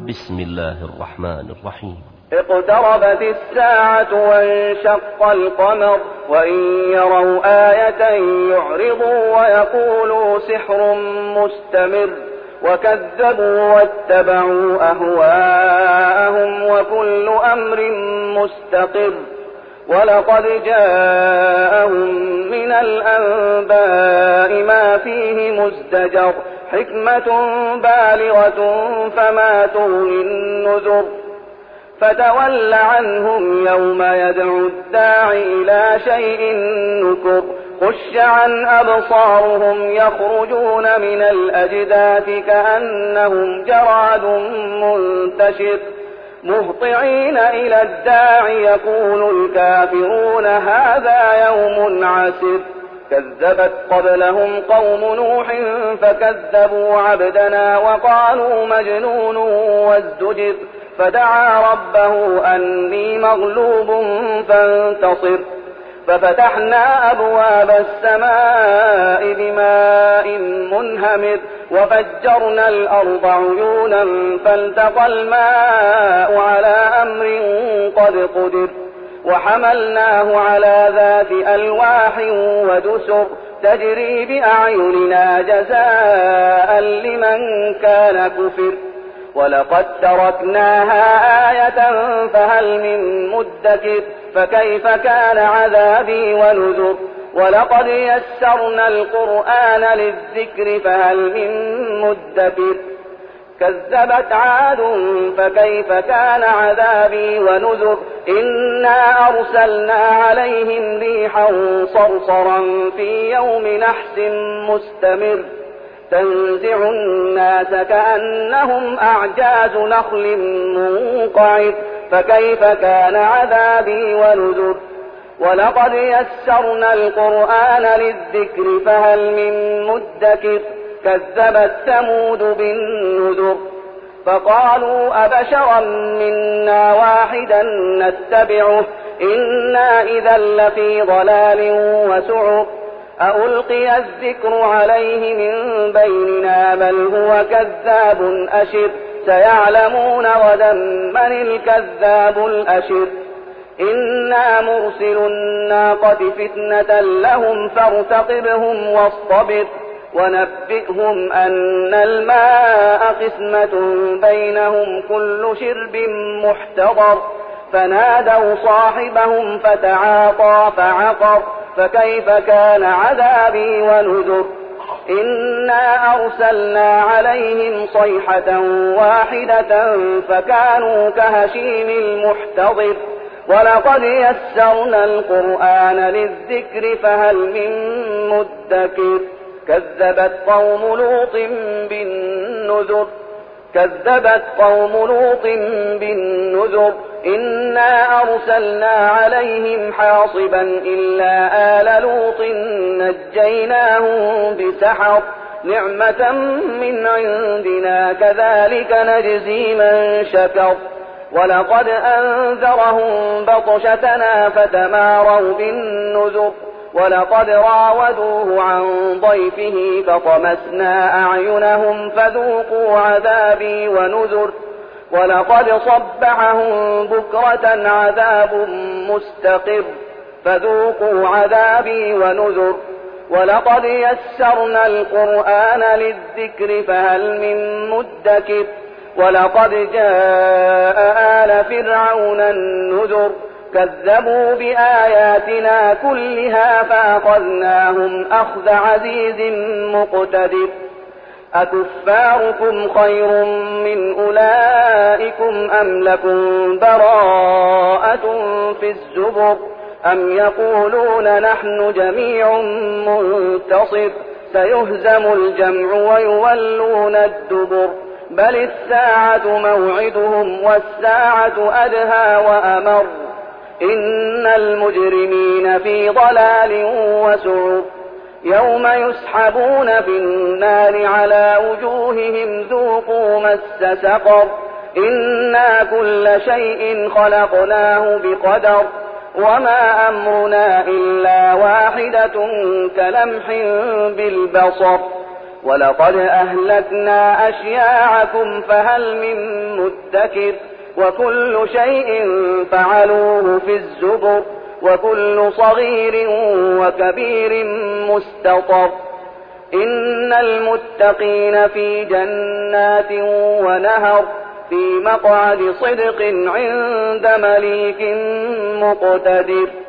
بسم الله الرحمن الرحيم. اقتربت الساعة وانشق القمر وإن يروا آية يعرضوا ويقولوا سحر مستمر وكذبوا واتبعوا أهواءهم وكل أمر مستقر. ولقد جاءهم من الأنباء ما فيه مزدجر حكمة بالغة فما تغني النذر. فتول عنهم يوم يدعو الداعي إلى شيء نكر خش عن أبصارهم يخرجون من الأجداث كأنهم جراد منتشر مهطعين إلى الداعي يقول الكافرون هذا يوم عسر. كذبت قبلهم قوم نوح فكذبوا عبدنا وقالوا مجنون وازدجر فدعا ربه أني مغلوب فانتصر. ففتحنا أبواب السماء بماء منهمر وفجرنا الأرض عيونا فالتقى الماء على أمر قد قدر وحملناه على ذات ألواح ودسر تجري بأعيننا جزاء لمن كان كفر. ولقد تركناها آية فهل من مدكر فكيف كان عذابي ونذر. ولقد يسرنا القرآن للذكر فهل من مدكر. كذبت عاد فكيف كان عذابي ونذر. إنا أرسلنا عليهم ريحا صرصرا في يوم نحس مستمر تنزع الناس كأنهم أعجاز نخل منقعر فكيف كان عذابي ونذر. ولقد يسرنا القرآن للذكر فهل من مدكر. كذبت ثمود بالنذر فقالوا أبشرا منا واحدا نتبعه إنا إذا لفي ضلال وسعر. ألقي الذكر عليه من بيننا بل هو كذاب أشر. سيعلمون غدا من الكذاب الأشر. إنا مرسل الناقة فتنة لهم فارتقبهم واصطبر ونبئهم أن الماء قسمة بينهم كل شرب محتضر. فنادوا صاحبهم فتعاطى فعقر فكيف كان عذابي ونذر. إنا أرسلنا عليهم صيحة واحدة فكانوا كهشيم المحتضر. ولقد يسرنا القرآن للذكر فهل من مدكر. كذبت قوم لوط بالنذر إنا أرسلنا عليهم حاصبا إلا آل لوط نجيناهم بسحر نعمة من عندنا كذلك نجزي من شكر. ولقد أنذرهم بطشتنا فتماروا بالنذر. ولقد راودوه عن ضيفه فطمسنا أعينهم فذوقوا عذابي ونذر. ولقد صبحهم بكرة عذاب مستقر فذوقوا عذابي ونذر. ولقد يسرنا القرآن للذكر فهل من مدكر. ولقد جاء آل فرعون النذر كذبوا بآياتنا كلها فأخذناهم أخذ عزيز مقتدر. أكفاركم خير من أولئكم أم لكم براءة في الزبر أم يقولون نحن جميع منتصر سيهزم الجمع ويولون الدبر. بل الساعة موعدهم والساعة أدهى وأمر. إن المجرمين في ضلال وسعر. يوم يسحبون في النار على وجوههم ذوقوا مس سقر. إنا كل شيء خلقناه بقدر وما أمرنا إلا واحدة كلمح بالبصر ولقد أهلكنا أشياعكم فهل من مدكر وكل شيء فعلوه في الزبر وكل صغير وكبير مستطر إن المتقين في جنات ونهر في مقعد صدق عند مليك مقتدر.